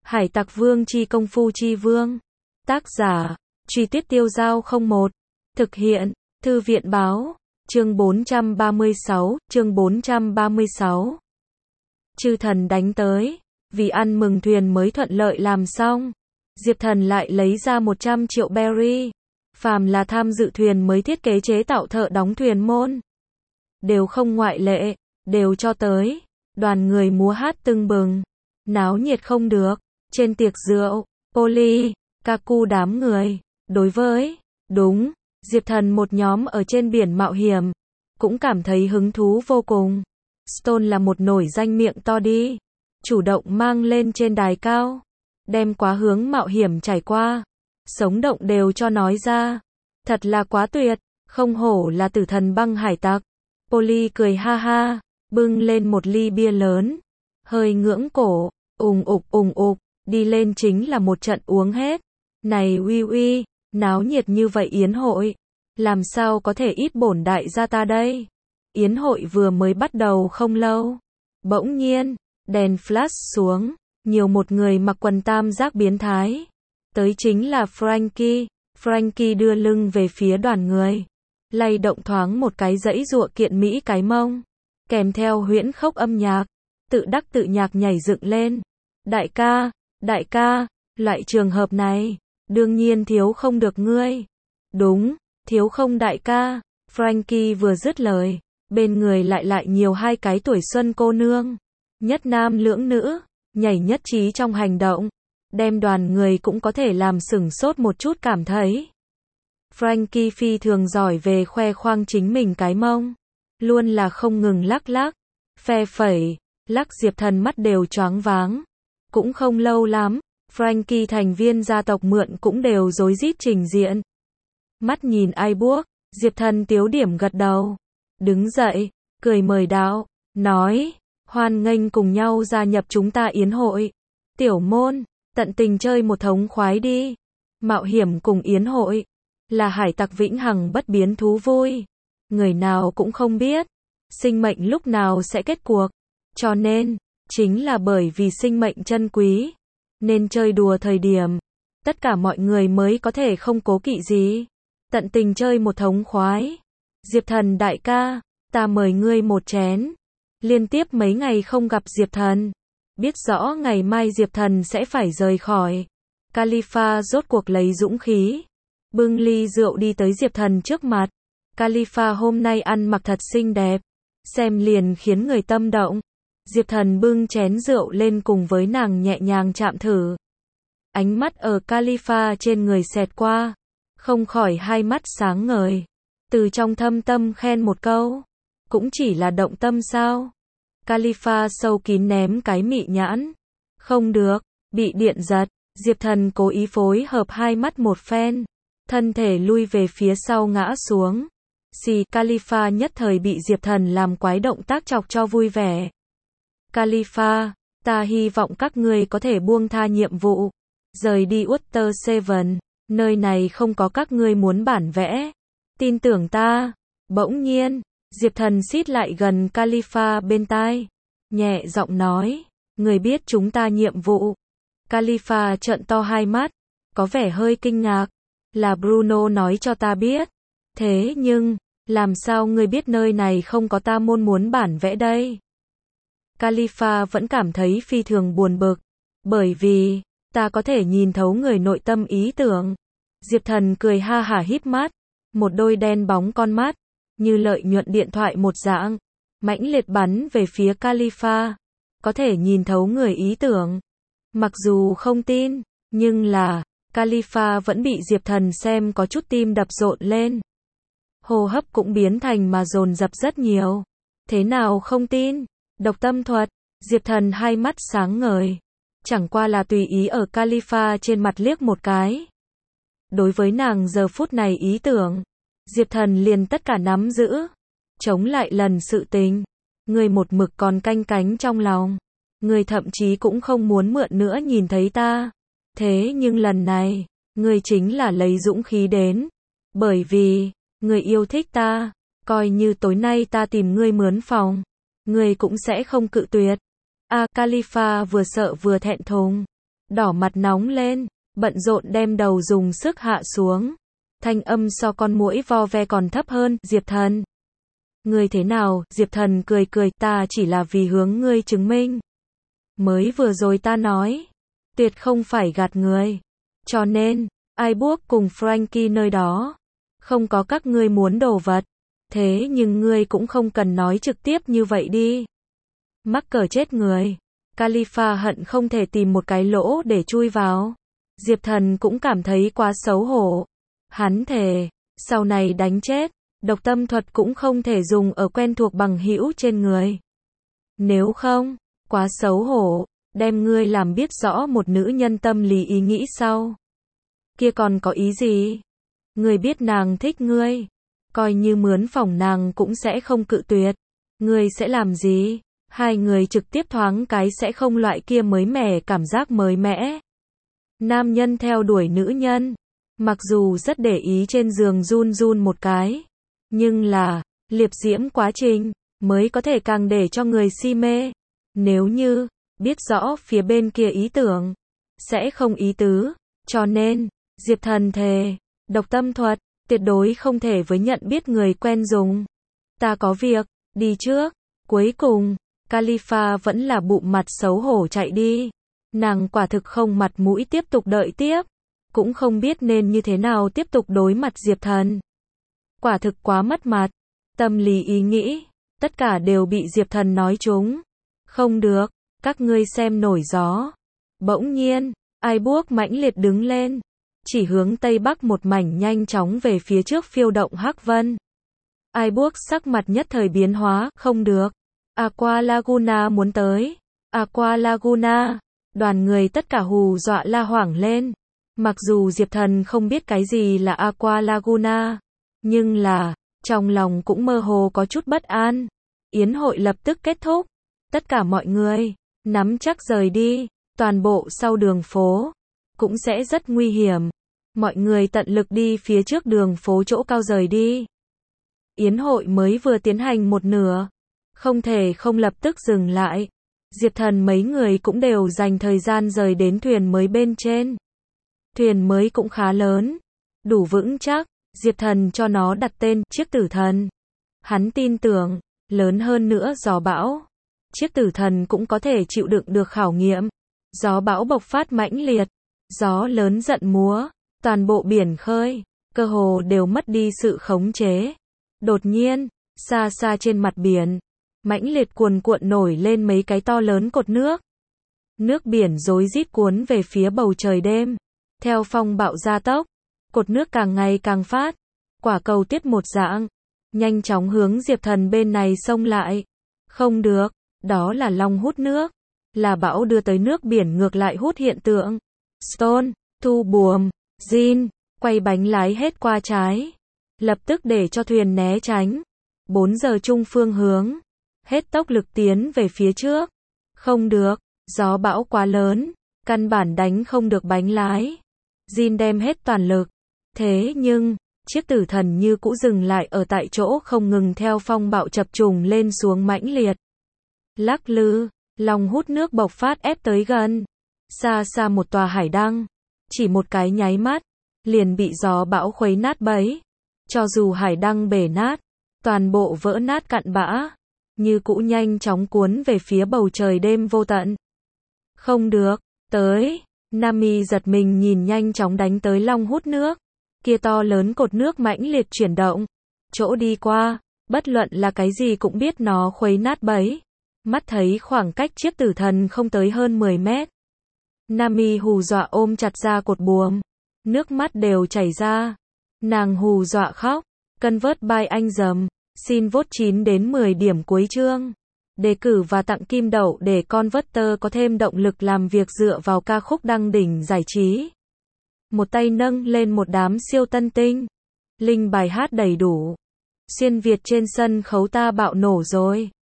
Hải Tặc Vương chi công phu chi vương. Tác giả, Truy Tuyết Tiêu Dao 01. Thực hiện, Thư viện báo. Chương 436, chương 436. Chư thần đánh tới, vì ăn mừng thuyền mới thuận lợi làm xong. Diệp Thần lại lấy ra 100 triệu berry. Phàm là tham dự thuyền mới thiết kế chế tạo thợ đóng thuyền môn. Đều không ngoại lệ, đều cho tới. Đoàn người múa hát tưng bừng. Náo nhiệt không được. Trên tiệc rượu, Polly, Kaku đám người. Đối với, đúng, Diệp Thần một nhóm ở trên biển mạo hiểm. Cũng cảm thấy hứng thú vô cùng. Stone là một nổi danh miệng to đi. Chủ động mang lên trên đài cao. Đem quá hướng mạo hiểm trải qua. Sống động đều cho nói ra. Thật là quá tuyệt, không hổ là tử thần băng hải tặc. Polly cười ha ha, bưng lên một ly bia lớn. Hơi ngưỡng cổ, ùng ục, đi lên chính là một trận uống hết. Này uy uy, náo nhiệt như vậy yến hội. Làm sao có thể ít bổn đại gia ta đây? Yến hội vừa mới bắt đầu không lâu. Bỗng nhiên, đèn flash xuống, nhiều một người mặc quần tam giác biến thái. Tới chính là Frankie. Frankie đưa lưng về phía đoàn người. Lay động thoáng một cái dãy giụa kiện mỹ cái mông. Kèm theo huyễn khốc âm nhạc. Tự đắc tự nhạc nhảy dựng lên. Đại ca, loại trường hợp này, đương nhiên thiếu không được ngươi. Đúng, thiếu không đại ca. Frankie vừa dứt lời, bên người lại nhiều hai cái tuổi xuân cô nương. Nhất nam lưỡng nữ, nhảy nhất trí trong hành động. Đem đoàn người cũng có thể làm sửng sốt một chút cảm thấy. Frankie phi thường giỏi về khoe khoang chính mình cái mông. Luôn là không ngừng lắc, phe phẩy, lắc Diệp Thần mắt đều choáng váng. Cũng không lâu lắm, Frankie thành viên gia tộc mượn cũng đều rối rít trình diện. Mắt nhìn ai buốc, Diệp Thần tiếu điểm gật đầu. Đứng dậy, cười mời đạo, nói, hoan nghênh cùng nhau gia nhập chúng ta yến hội. Tiểu môn, tận tình chơi một thống khoái đi. Mạo hiểm cùng yến hội, là hải tặc vĩnh hằng bất biến thú vui. Người nào cũng không biết, sinh mệnh lúc nào sẽ kết cuộc. Cho nên, chính là bởi vì sinh mệnh chân quý, nên chơi đùa thời điểm, tất cả mọi người mới có thể không cố kỵ gì. Tận tình chơi một thống khoái. Diệp Thần đại ca, ta mời ngươi một chén. Liên tiếp mấy ngày không gặp Diệp Thần. Biết rõ ngày mai Diệp Thần sẽ phải rời khỏi. Khalifa rốt cuộc lấy dũng khí. Bưng ly rượu đi tới Diệp Thần trước mặt. Khalifa hôm nay ăn mặc thật xinh đẹp. Xem liền khiến người tâm động. Diệp Thần bưng chén rượu lên cùng với nàng nhẹ nhàng chạm thử. Ánh mắt ở Khalifa trên người xẹt qua. Không khỏi hai mắt sáng ngời. Từ trong thâm tâm khen một câu. Cũng chỉ là động tâm sao? Khalifa sâu kín ném cái mị nhãn. Không được, bị điện giật. Diệp Thần cố ý phối hợp hai mắt một phen. Thân thể lui về phía sau ngã xuống. Khalifa nhất thời bị Diệp Thần làm quái động tác chọc cho vui vẻ. Khalifa, ta hy vọng các ngươi có thể buông tha nhiệm vụ. Rời đi Water Seven. Nơi này không có các ngươi muốn bản vẽ. Tin tưởng ta. Bỗng nhiên, Diệp Thần xít lại gần Khalifa bên tai. Nhẹ giọng nói. Người biết chúng ta nhiệm vụ. Khalifa trợn to hai mắt. Có vẻ hơi kinh ngạc. Là Bruno nói cho ta biết. Thế nhưng, làm sao ngươi biết nơi này không có ta môn muốn bản vẽ đây? Khalifa vẫn cảm thấy phi thường buồn bực. Bởi vì, ta có thể nhìn thấu người nội tâm ý tưởng. Diệp Thần cười ha hả híp mắt. Một đôi đen bóng con mắt. Như lợi nhuận điện thoại một dạng. Mãnh liệt bắn về phía Khalifa. Có thể nhìn thấu người ý tưởng. Mặc dù không tin, nhưng là, Khalifa vẫn bị Diệp Thần xem có chút tim đập rộn lên. Hô hấp cũng biến thành mà dồn dập rất nhiều. Thế nào không tin? Độc tâm thuật. Diệp Thần hai mắt sáng ngời. Chẳng qua là tùy ý ở Khalifa trên mặt liếc một cái. Đối với nàng giờ phút này ý tưởng, Diệp Thần liền tất cả nắm giữ. Chống lại lần sự tình. Người một mực còn canh cánh trong lòng. Người thậm chí cũng không muốn mượn nữa nhìn thấy ta. Thế nhưng lần này, người chính là lấy dũng khí đến. Bởi vì, người yêu thích ta. Coi như tối nay ta tìm ngươi mướn phòng. Người cũng sẽ không cự tuyệt. Khalifa vừa sợ vừa thẹn thùng. đỏ mặt nóng lên, bận rộn đem đầu dùng sức hạ xuống. Thanh âm so con muỗi vo ve còn thấp hơn, Diệp Thần. Ngươi thế nào? Diệp Thần cười cười, ta chỉ là vì hướng ngươi chứng minh. Mới vừa rồi ta nói, tuyệt không phải gạt người. Cho nên, iBook cùng Frankie nơi đó, không có các ngươi muốn đồ vật. Thế nhưng ngươi cũng không cần nói trực tiếp như vậy đi. Mắc cỡ chết người. Khalifa hận không thể tìm một cái lỗ để chui vào. Diệp Thần cũng cảm thấy quá xấu hổ. Hắn thề, sau này đánh chết, độc tâm thuật cũng không thể dùng ở quen thuộc bằng hữu trên người. Nếu không, quá xấu hổ, đem ngươi làm biết rõ một nữ nhân tâm lý ý nghĩ sau. Kia còn có ý gì? Ngươi biết nàng thích ngươi, coi như mướn phòng nàng cũng sẽ không cự tuyệt. Ngươi sẽ làm gì? Hai người trực tiếp thoáng cái sẽ không loại kia mới mẻ cảm giác mới mẻ. Nam nhân theo đuổi nữ nhân, mặc dù rất để ý trên giường run run một cái, nhưng là, liệp diễm quá trình, mới có thể càng để cho người si mê. Nếu như, biết rõ phía bên kia ý tưởng, sẽ không ý tứ, cho nên, Diệp Thần thề, độc tâm thuật, tuyệt đối không thể với nhận biết người quen dùng. Ta có việc, đi trước. Cuối cùng, Khalifa vẫn là bụng mặt xấu hổ chạy đi. Nàng quả thực không mặt mũi tiếp tục đợi tiếp, cũng không biết nên như thế nào tiếp tục đối mặt Diệp Thần. Quả thực quá mất mặt, tâm lý ý nghĩ, tất cả đều bị Diệp Thần nói trúng. Không được, các ngươi xem nổi gió. Bỗng nhiên, iBook mãnh liệt đứng lên, chỉ hướng tây bắc một mảnh nhanh chóng về phía trước phiêu động hắc vân. iBook sắc mặt nhất thời biến hóa, không được. Aqua Laguna muốn tới. Aqua Laguna. Đoàn người tất cả hù dọa la hoảng lên. Mặc dù Diệp Thần không biết cái gì là Aqua Laguna, nhưng là, trong lòng cũng mơ hồ có chút bất an. Yến hội lập tức kết thúc. Tất cả mọi người, nắm chắc rời đi. Toàn bộ sau đường phố, cũng sẽ rất nguy hiểm. Mọi người tận lực đi phía trước đường phố chỗ cao rời đi. Yến hội mới vừa tiến hành một nửa, không thể không lập tức dừng lại. Diệp Thần mấy người cũng đều dành thời gian rời đến thuyền mới bên trên. Thuyền mới cũng khá lớn, đủ vững chắc, Diệp Thần cho nó đặt tên Chiếc Tử Thần. Hắn tin tưởng, lớn hơn nữa gió bão, Chiếc Tử Thần cũng có thể chịu đựng được khảo nghiệm. Gió bão bộc phát mãnh liệt, gió lớn giận múa, toàn bộ biển khơi, cơ hồ đều mất đi sự khống chế. Đột nhiên, xa xa trên mặt biển, mãnh liệt cuồn cuộn nổi lên mấy cái to lớn cột nước. Nước biển rối rít cuốn về phía bầu trời đêm. Theo phong bạo gia tốc, cột nước càng ngày càng phát, quả cầu tuyết một dạng, nhanh chóng hướng Diệp Thần bên này xông lại. Không được, đó là long hút nước, là bão đưa tới nước biển ngược lại hút hiện tượng. Stone, Thu Buồm, Jin, quay bánh lái hết qua trái, lập tức để cho thuyền né tránh. 4 giờ chung phương hướng, hết tốc lực tiến về phía trước. Không được, gió bão quá lớn, căn bản đánh không được bánh lái. Jin đem hết toàn lực. Thế nhưng, Chiếc Tử Thần như cũ dừng lại ở tại chỗ không ngừng theo phong bạo chập trùng lên xuống mãnh liệt. Lắc lư, long hút nước bộc phát ép tới gần. Xa xa một tòa hải đăng, chỉ một cái nháy mắt, liền bị gió bão khuấy nát bấy. Cho dù hải đăng bể nát, toàn bộ vỡ nát cặn bã, như cũ nhanh chóng cuốn về phía bầu trời đêm vô tận. Không được, tới. Nami giật mình nhìn nhanh chóng đánh tới long hút nước. Kia to lớn cột nước mãnh liệt chuyển động. Chỗ đi qua, bất luận là cái gì cũng biết nó khuấy nát bấy. Mắt thấy khoảng cách Chiếc Tử Thần không tới hơn 10 mét. Nami hù dọa ôm chặt ra cột buồm. Nước mắt đều chảy ra. Nàng hù dọa khóc. Convert by anh dầm. Xin vote 9 đến 10 điểm cuối chương. Đề cử và tặng kim đậu để Converter có thêm động lực làm việc dựa vào ca khúc đăng đỉnh giải trí. Một tay nâng lên một đám siêu tân tinh. Link bài hát đầy đủ. Xuyên Việt trên sân khấu ta bạo nổ rồi.